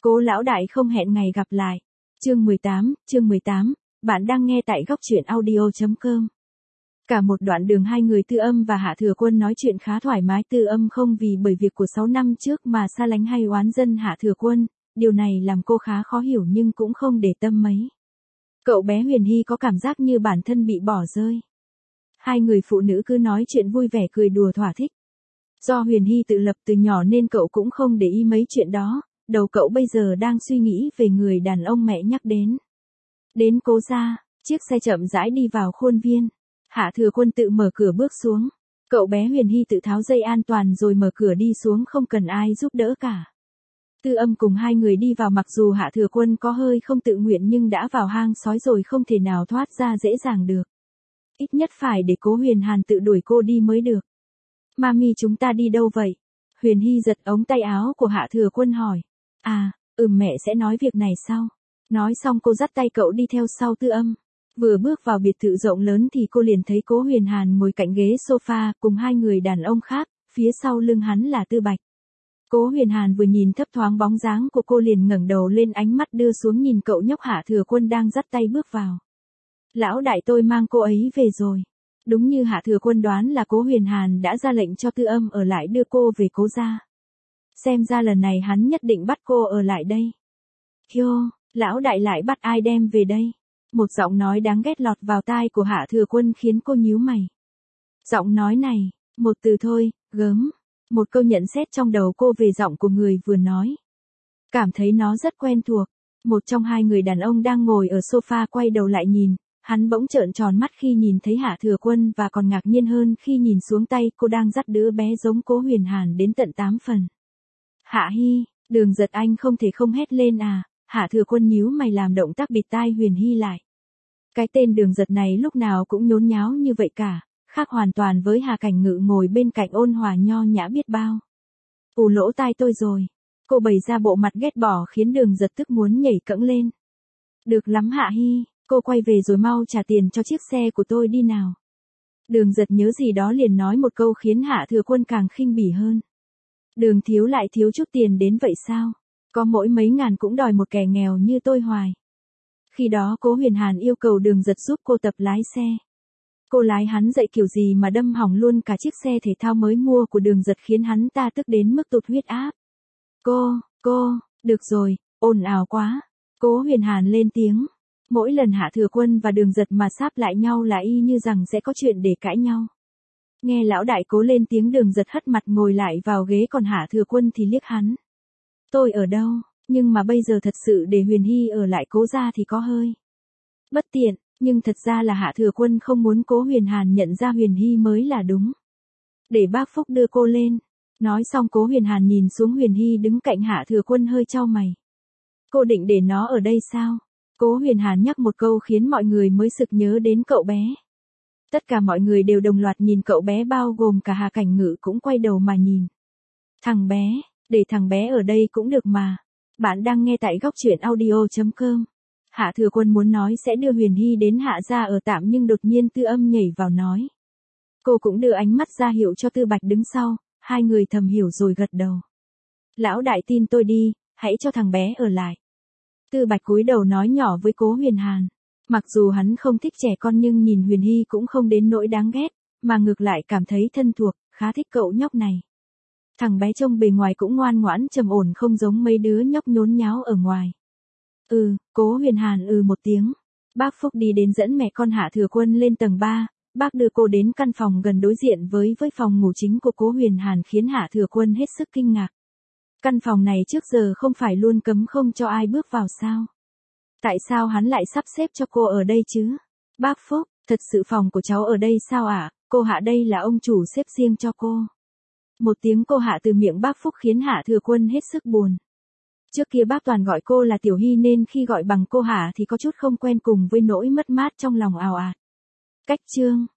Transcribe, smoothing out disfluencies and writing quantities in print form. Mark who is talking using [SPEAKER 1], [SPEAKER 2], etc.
[SPEAKER 1] Cố lão đại không hẹn ngày gặp lại. Chương 18, bạn đang nghe tại góc truyện audio.com. Cả một đoạn đường hai người Tư Âm và Hạ Thừa Quân nói chuyện khá thoải mái. Tư Âm không vì bởi việc của 6 năm trước mà xa lánh hay oán dân Hạ Thừa Quân, điều này làm cô khá khó hiểu nhưng cũng không để tâm mấy. Cậu bé Huyền Hy có cảm giác như bản thân bị bỏ rơi. Hai người phụ nữ cứ nói chuyện vui vẻ cười đùa thỏa thích. Do Huyền Hy tự lập từ nhỏ nên cậu cũng không để ý mấy chuyện đó, đầu cậu bây giờ đang suy nghĩ về người đàn ông mẹ nhắc đến. Đến Cố gia, chiếc xe chậm rãi đi vào khuôn viên. Hạ Thừa Quân tự mở cửa bước xuống. Cậu bé Huyền Hy tự tháo dây an toàn rồi mở cửa đi xuống không cần ai giúp đỡ cả. Tư Âm cùng hai người đi vào, mặc dù Hạ Thừa Quân có hơi không tự nguyện nhưng đã vào hang sói rồi không thể nào thoát ra dễ dàng được. Ít nhất phải để Cố Huyền Hàn tự đuổi cô đi mới được. Mami, chúng ta đi đâu vậy? Huyền Hy giật ống tay áo của Hạ Thừa Quân hỏi. Mẹ sẽ nói việc này sau. Nói xong cô dắt tay cậu đi theo sau Tư Âm. Vừa bước vào biệt thự rộng lớn thì cô liền thấy Cố Huyền Hàn ngồi cạnh ghế sofa cùng hai người đàn ông khác, phía sau lưng hắn là Tư Bạch. Cố Huyền Hàn vừa nhìn thấp thoáng bóng dáng của cô liền ngẩng đầu lên, ánh mắt đưa xuống nhìn cậu nhóc Hạ Thừa Quân đang dắt tay bước vào. Lão đại, tôi mang cô ấy về rồi. Đúng như Hạ Thừa Quân đoán là Cố Huyền Hàn đã ra lệnh cho Tư Âm ở lại đưa cô về Cố gia. Xem ra lần này hắn nhất định bắt cô ở lại đây. Hiô, lão đại lại bắt ai đem về đây? Một giọng nói đáng ghét lọt vào tai của Hạ Thừa Quân khiến cô nhíu mày. Giọng nói này, một từ thôi, gớm. Một câu nhận xét trong đầu cô về giọng của người vừa nói. Cảm thấy nó rất quen thuộc. Một trong hai người đàn ông đang ngồi ở sofa quay đầu lại nhìn. Hắn bỗng trợn tròn mắt khi nhìn thấy Hạ Thừa Quân và còn ngạc nhiên hơn khi nhìn xuống tay cô đang dắt đứa bé giống Cố Huyền Hàn đến tận 8 phần. Hạ Hy, Đường Giật, anh không thể không hét lên à? Hạ Thừa Quân nhíu mày làm động tác bịt tai Huyền Hy lại. Cái tên Đường Giật này lúc nào cũng nhốn nháo như vậy cả, khác hoàn toàn với Hà Cảnh Ngự ngồi bên cạnh ôn hòa nho nhã biết bao. Ù, lỗ tai tôi rồi. Cô bày ra bộ mặt ghét bỏ khiến Đường Giật tức muốn nhảy cẫng lên. Được lắm Hạ Hy, cô quay về rồi mau trả tiền cho chiếc xe của tôi đi nào. Đường Giật nhớ gì đó liền nói một câu khiến Hạ Thừa Quân càng khinh bỉ hơn. Đường thiếu lại thiếu chút tiền đến vậy sao? Có mỗi mấy ngàn cũng đòi một kẻ nghèo như tôi hoài. Khi đó Cố Huyền Hàn yêu cầu Đường Giật giúp cô tập lái xe. Cô lái hắn dậy kiểu gì mà đâm hỏng luôn cả chiếc xe thể thao mới mua của Đường Giật khiến hắn ta tức đến mức tụt huyết áp. Cô, được rồi, ồn ào quá. Cố Huyền Hàn lên tiếng. Mỗi lần Hạ Thừa Quân và Đường Giật mà sáp lại nhau là y như rằng sẽ có chuyện để cãi nhau. Nghe lão đại Cố lên tiếng, Đường Giật hất mặt ngồi lại vào ghế, còn Hạ Thừa Quân thì liếc hắn. Tôi ở đâu, nhưng mà bây giờ thật sự để Huyền Hy ở lại Cố gia thì có hơi bất tiện, nhưng thật ra là Hạ Thừa Quân không muốn Cố Huyền Hàn nhận ra Huyền Hy mới là đúng. Để bác Phúc đưa cô lên. Nói xong Cố Huyền Hàn nhìn xuống Huyền Hy đứng cạnh Hạ Thừa Quân hơi chau mày. Cô định để nó ở đây sao? Cố Huyền Hàn nhắc một câu khiến mọi người mới sực nhớ đến cậu bé. Tất cả mọi người đều đồng loạt nhìn cậu bé, bao gồm cả Hà Cảnh Ngự cũng quay đầu mà nhìn. Thằng bé, để thằng bé ở đây cũng được mà. Bạn đang nghe tại góc truyện audio.com. Hạ Thừa Quân muốn nói sẽ đưa Huyền Hy đến Hạ gia ở tạm nhưng đột nhiên Tư Âm nhảy vào nói. Cô cũng đưa ánh mắt ra hiệu cho Tư Bạch đứng sau, hai người thầm hiểu rồi gật đầu. Lão đại tin tôi đi, hãy cho thằng bé ở lại. Tư Bạch cúi đầu nói nhỏ với Cố Huyền Hàn. Mặc dù hắn không thích trẻ con nhưng nhìn Huyền Hy cũng không đến nỗi đáng ghét, mà ngược lại cảm thấy thân thuộc, khá thích cậu nhóc này. Thằng bé trông bề ngoài cũng ngoan ngoãn trầm ổn, không giống mấy đứa nhóc nhốn nháo ở ngoài. Cố Huyền Hàn một tiếng. Bác Phúc đi đến dẫn mẹ con Hạ Thừa Quân lên tầng 3, bác đưa cô đến căn phòng gần đối diện với phòng ngủ chính của Cố Huyền Hàn khiến Hạ Thừa Quân hết sức kinh ngạc. Căn phòng này trước giờ không phải luôn cấm không cho ai bước vào sao? Tại sao hắn lại sắp xếp cho cô ở đây chứ? Bác Phúc, thật sự phòng của cháu ở đây sao ạ? Cô Hạ đây là ông chủ xếp riêng cho cô. Một tiếng cô Hạ từ miệng bác Phúc khiến Hạ Thừa Quân hết sức buồn. Trước kia bác toàn gọi cô là Tiểu Hy nên khi gọi bằng cô Hạ thì có chút không quen, cùng với nỗi mất mát trong lòng ào ạt. Cách chương